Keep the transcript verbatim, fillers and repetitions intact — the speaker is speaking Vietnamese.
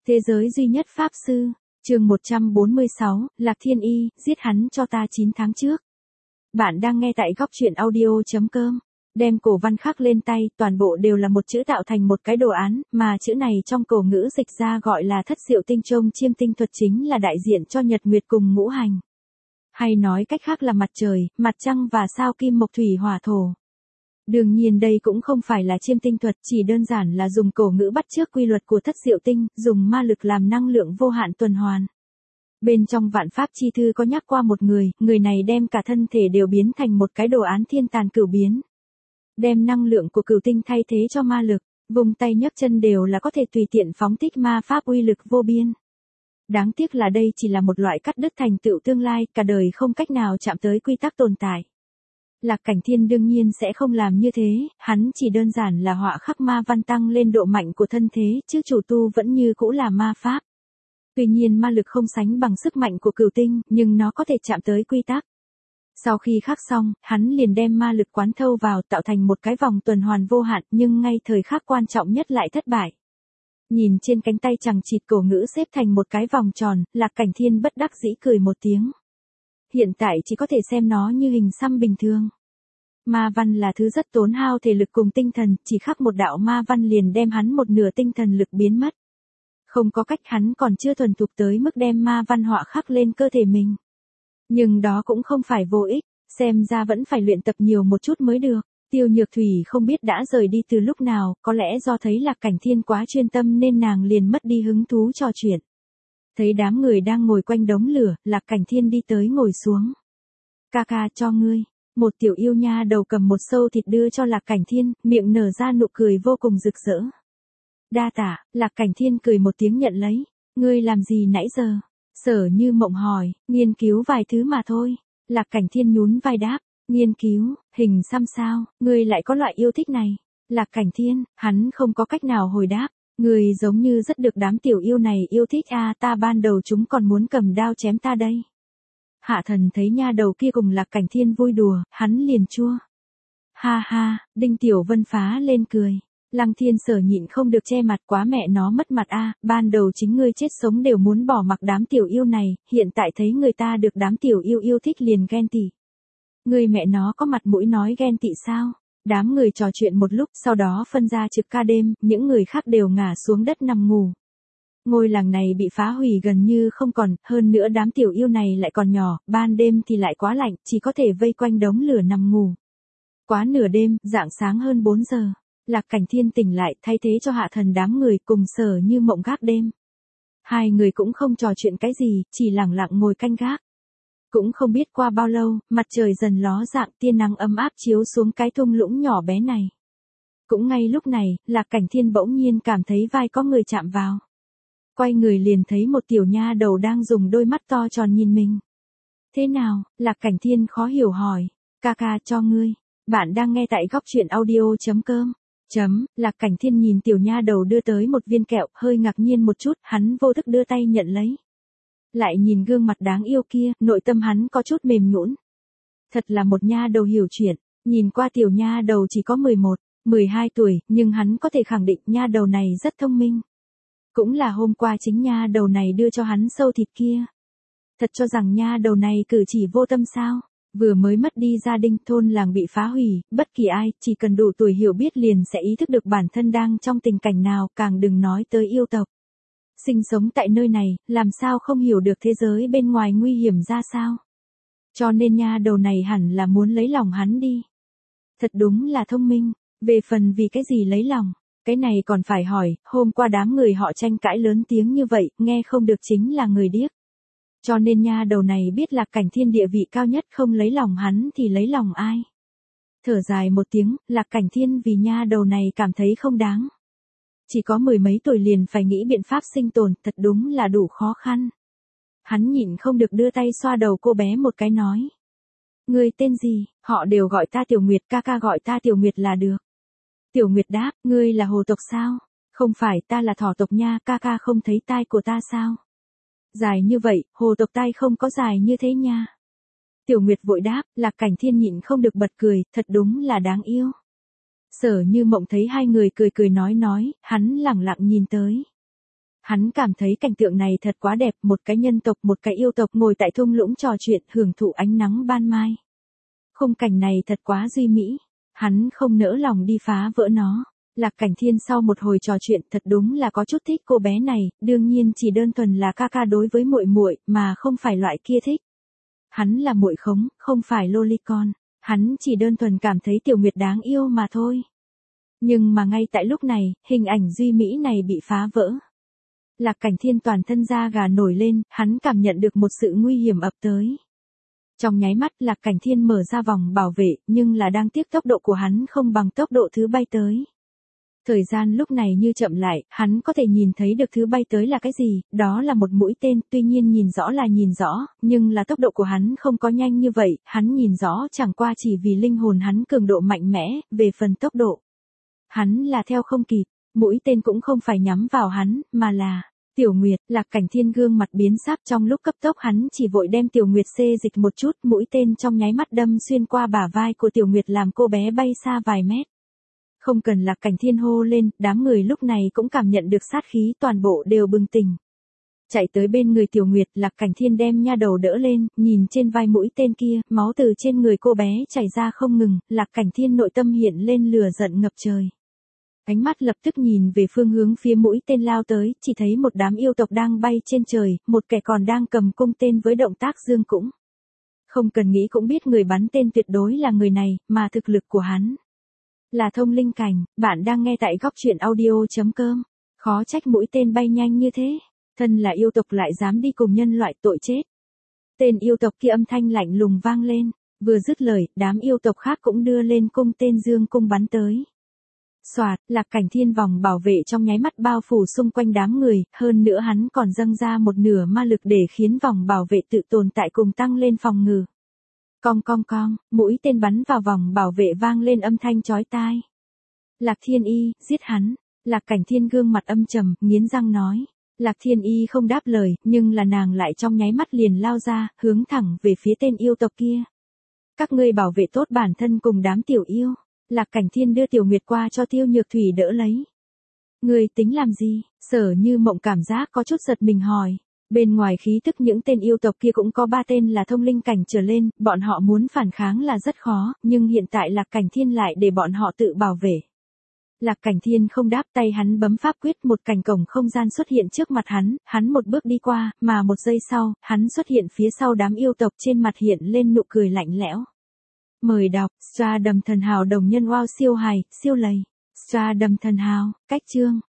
Thế giới duy nhất Pháp Sư, chương một trăm bốn mươi sáu, Lạc Thiên Y, giết hắn cho ta chín tháng trước. Bạn đang nghe tại góc truyện audio.com. Đem cổ văn khắc lên tay, toàn bộ đều là một chữ tạo thành một cái đồ án, mà chữ này trong cổ ngữ dịch ra gọi là thất diệu tinh trông chiêm tinh thuật, chính là đại diện cho nhật nguyệt cùng ngũ hành. Hay nói cách khác là mặt trời, mặt trăng và sao kim mộc thủy hỏa thổ. Đương nhiên đây cũng không phải là chiêm tinh thuật, chỉ đơn giản là dùng cổ ngữ bắt chước quy luật của thất diệu tinh, dùng ma lực làm năng lượng vô hạn tuần hoàn. Bên trong vạn pháp chi thư có nhắc qua một người, người này đem cả thân thể đều biến thành một cái đồ án thiên tàn cửu biến. Đem năng lượng của cửu tinh thay thế cho ma lực, vùng tay nhấc chân đều là có thể tùy tiện phóng thích ma pháp uy lực vô biên. Đáng tiếc là đây chỉ là một loại cắt đứt thành tựu tương lai, cả đời không cách nào chạm tới quy tắc tồn tại. Lạc Cảnh Thiên đương nhiên sẽ không làm như thế, hắn chỉ đơn giản là họa khắc ma văn tăng lên độ mạnh của thân thế, chứ chủ tu vẫn như cũ là ma pháp. Tuy nhiên ma lực không sánh bằng sức mạnh của cửu tinh, nhưng nó có thể chạm tới quy tắc. Sau khi khắc xong, hắn liền đem ma lực quán thâu vào, tạo thành một cái vòng tuần hoàn vô hạn, nhưng ngay thời khắc quan trọng nhất lại thất bại. Nhìn trên cánh tay chằng chịt cổ ngữ xếp thành một cái vòng tròn, Lạc Cảnh Thiên bất đắc dĩ cười một tiếng. Hiện tại chỉ có thể xem nó như hình xăm bình thường. Ma văn là thứ rất tốn hao thể lực cùng tinh thần, chỉ khắc một đạo ma văn liền đem hắn một nửa tinh thần lực biến mất. Không có cách, hắn còn chưa thuần thục tới mức đem ma văn họa khắc lên cơ thể mình. Nhưng đó cũng không phải vô ích, xem ra vẫn phải luyện tập nhiều một chút mới được. Tiêu Nhược Thủy không biết đã rời đi từ lúc nào, có lẽ do thấy Lạc Cảnh Thiên quá chuyên tâm nên nàng liền mất đi hứng thú trò chuyện. Thấy đám người đang ngồi quanh đống lửa, Lạc Cảnh Thiên đi tới ngồi xuống. Ca ca cho ngươi. Một tiểu yêu nha đầu cầm một sâu thịt đưa cho Lạc Cảnh Thiên, miệng nở ra nụ cười vô cùng rực rỡ. Đa tạ, Lạc Cảnh Thiên cười một tiếng nhận lấy. Ngươi làm gì nãy giờ? Sở Như Mộng hỏi, nghiên cứu vài thứ mà thôi. Lạc Cảnh Thiên nhún vai đáp, nghiên cứu, hình xăm sao, ngươi lại có loại yêu thích này. Lạc Cảnh Thiên, hắn không có cách nào hồi đáp. Ngươi giống như rất được đám tiểu yêu này yêu thích a, ta ban đầu chúng còn muốn cầm đao chém ta đây. Hạ Thần thấy nha đầu kia cùng Lạc Cảnh Thiên vui đùa, hắn liền chua. Ha ha, Đinh Tiểu Vân phá lên cười. Lăng Thiên Sở nhịn không được che mặt, quá mẹ nó mất mặt a, ban đầu chính ngươi chết sống đều muốn bỏ mặc đám tiểu yêu này, hiện tại thấy người ta được đám tiểu yêu yêu thích liền ghen tị. Ngươi mẹ nó có mặt mũi nói ghen tị sao? Đám người trò chuyện một lúc, sau đó phân ra trực ca đêm, những người khác đều ngả xuống đất nằm ngủ. Ngôi làng này bị phá hủy gần như không còn, hơn nữa đám tiểu yêu này lại còn nhỏ, ban đêm thì lại quá lạnh, chỉ có thể vây quanh đống lửa nằm ngủ. Quá nửa đêm, rạng sáng hơn bốn giờ, Lạc Cảnh Thiên tỉnh lại, thay thế cho Hạ Thần đám người cùng Sở Như Mộng gác đêm. Hai người cũng không trò chuyện cái gì, chỉ lẳng lặng ngồi canh gác. Cũng không biết qua bao lâu, mặt trời dần ló dạng, tia nắng ấm áp chiếu xuống cái thung lũng nhỏ bé này. Cũng ngay lúc này, Lạc Cảnh Thiên bỗng nhiên cảm thấy vai có người chạm vào. Quay người liền thấy một tiểu nha đầu đang dùng đôi mắt to tròn nhìn mình. Thế nào? Lạc Cảnh Thiên khó hiểu hỏi. Ca ca cho ngươi. Bạn đang nghe tại góc truyện audio.com. Chấm, Lạc Cảnh Thiên nhìn tiểu nha đầu đưa tới một viên kẹo, hơi ngạc nhiên một chút, hắn vô thức đưa tay nhận lấy. Lại nhìn gương mặt đáng yêu kia, nội tâm hắn có chút mềm nhũn. Thật là một nha đầu hiểu chuyện, nhìn qua tiểu nha đầu chỉ có mười một, mười hai tuổi, nhưng hắn có thể khẳng định nha đầu này rất thông minh. Cũng là hôm qua chính nha đầu này đưa cho hắn sâu thịt kia. Thật cho rằng nha đầu này cử chỉ vô tâm sao? Vừa mới mất đi gia đình, thôn làng bị phá hủy, bất kỳ ai, chỉ cần đủ tuổi hiểu biết liền sẽ ý thức được bản thân đang trong tình cảnh nào, càng đừng nói tới yêu tộc. Sinh sống tại nơi này, làm sao không hiểu được thế giới bên ngoài nguy hiểm ra sao? Cho nên nha đầu này hẳn là muốn lấy lòng hắn đi. Thật đúng là thông minh, về phần vì cái gì lấy lòng, cái này còn phải hỏi, hôm qua đám người họ tranh cãi lớn tiếng như vậy, nghe không được chính là người điếc. Cho nên nha đầu này biết Lạc Cảnh Thiên địa vị cao nhất, không lấy lòng hắn thì lấy lòng ai. Thở dài một tiếng, Lạc Cảnh Thiên vì nha đầu này cảm thấy không đáng. Chỉ có mười mấy tuổi liền phải nghĩ biện pháp sinh tồn, thật đúng là đủ khó khăn. Hắn nhịn không được đưa tay xoa đầu cô bé một cái nói. Ngươi tên gì? Họ đều gọi ta Tiểu Nguyệt, ca ca gọi ta Tiểu Nguyệt là được. Tiểu Nguyệt đáp, ngươi là hồ tộc sao? Không phải, ta là thỏ tộc nha, ca ca không thấy tai của ta sao? Dài như vậy, hồ tộc tai không có dài như thế nha. Tiểu Nguyệt vội đáp, Lạc Cảnh Thiên nhịn không được bật cười, thật đúng là đáng yêu. Sở Như Mộng thấy hai người cười cười nói nói, hắn lẳng lặng nhìn tới. Hắn cảm thấy cảnh tượng này thật quá đẹp, một cái nhân tộc một cái yêu tộc ngồi tại thung lũng trò chuyện hưởng thụ ánh nắng ban mai. Khung cảnh này thật quá duy mỹ, hắn không nỡ lòng đi phá vỡ nó. Lạc Cảnh Thiên sau một hồi trò chuyện thật đúng là có chút thích cô bé này, đương nhiên chỉ đơn thuần là ca ca đối với muội muội mà không phải loại kia thích. Hắn là muội khống, không phải lolicon, hắn chỉ đơn thuần cảm thấy Tiểu Nguyệt đáng yêu mà thôi. Nhưng mà ngay tại lúc này, hình ảnh duy mỹ này bị phá vỡ. Lạc Cảnh Thiên toàn thân da gà nổi lên, hắn cảm nhận được một sự nguy hiểm ập tới. Trong nháy mắt Lạc Cảnh Thiên mở ra vòng bảo vệ, nhưng là đang tiếc tốc độ của hắn không bằng tốc độ thứ bay tới. Thời gian lúc này như chậm lại, hắn có thể nhìn thấy được thứ bay tới là cái gì, đó là một mũi tên, tuy nhiên nhìn rõ là nhìn rõ, nhưng là tốc độ của hắn không có nhanh như vậy, hắn nhìn rõ chẳng qua chỉ vì linh hồn hắn cường độ mạnh mẽ, về phần tốc độ. Hắn là theo không kịp, mũi tên cũng không phải nhắm vào hắn, mà là Tiểu Nguyệt. Lạc Cảnh Thiên gương mặt biến sắc, trong lúc cấp tốc hắn chỉ vội đem Tiểu Nguyệt xê dịch một chút, mũi tên trong nháy mắt đâm xuyên qua bả vai của Tiểu Nguyệt làm cô bé bay xa vài mét. Không cần Lạc Cảnh Thiên hô lên, đám người lúc này cũng cảm nhận được sát khí, toàn bộ đều bừng tỉnh. Chạy tới bên người Tiểu Nguyệt, Lạc Cảnh Thiên đem nha đầu đỡ lên, nhìn trên vai mũi tên kia, máu từ trên người cô bé chảy ra không ngừng, Lạc Cảnh Thiên nội tâm hiện lên lửa giận ngập trời. Ánh mắt lập tức nhìn về phương hướng phía mũi tên lao tới, chỉ thấy một đám yêu tộc đang bay trên trời, một kẻ còn đang cầm cung tên với động tác dương cũng. Không cần nghĩ cũng biết người bắn tên tuyệt đối là người này, mà thực lực của hắn là thông linh cảnh. Bạn đang nghe tại góc truyện audio chấm com. Khó trách mũi tên bay nhanh như thế. Thân là yêu tộc lại dám đi cùng nhân loại, tội chết. Tên yêu tộc kia âm thanh lạnh lùng vang lên. Vừa dứt lời, đám yêu tộc khác cũng đưa lên cung tên dương cung bắn tới. Soạt, Lạc Cảnh Thiên vòng bảo vệ trong nháy mắt bao phủ xung quanh đám người, hơn nữa hắn còn dâng ra một nửa ma lực để khiến vòng bảo vệ tự tồn tại cùng tăng lên phòng ngự. Cong cong cong, mũi tên bắn vào vòng bảo vệ vang lên âm thanh chói tai. Lạc Thiên Y, giết hắn. Lạc Cảnh Thiên gương mặt âm trầm, nghiến răng nói. Lạc Thiên Y không đáp lời, nhưng là nàng lại trong nháy mắt liền lao ra, hướng thẳng về phía tên yêu tộc kia. Các ngươi bảo vệ tốt bản thân cùng đám tiểu yêu. Lạc Cảnh Thiên đưa Tiểu Nguyệt qua cho Tiêu Nhược Thủy đỡ lấy. Ngươi tính làm gì? Sở Như Mộng cảm giác có chút giật mình hỏi. Bên ngoài khí tức những tên yêu tộc kia cũng có ba tên là thông linh cảnh trở lên, bọn họ muốn phản kháng là rất khó, nhưng hiện tại Lạc Cảnh Thiên lại để bọn họ tự bảo vệ. Lạc Cảnh Thiên không đáp, tay hắn bấm pháp quyết, một cành cổng không gian xuất hiện trước mặt hắn, hắn một bước đi qua, mà một giây sau, hắn xuất hiện phía sau đám yêu tộc, trên mặt hiện lên nụ cười lạnh lẽo. Mời đọc, Stra Đầm Thần Hào đồng nhân wow siêu hài, siêu lầy. Stra Đầm Thần Hào, cách chương.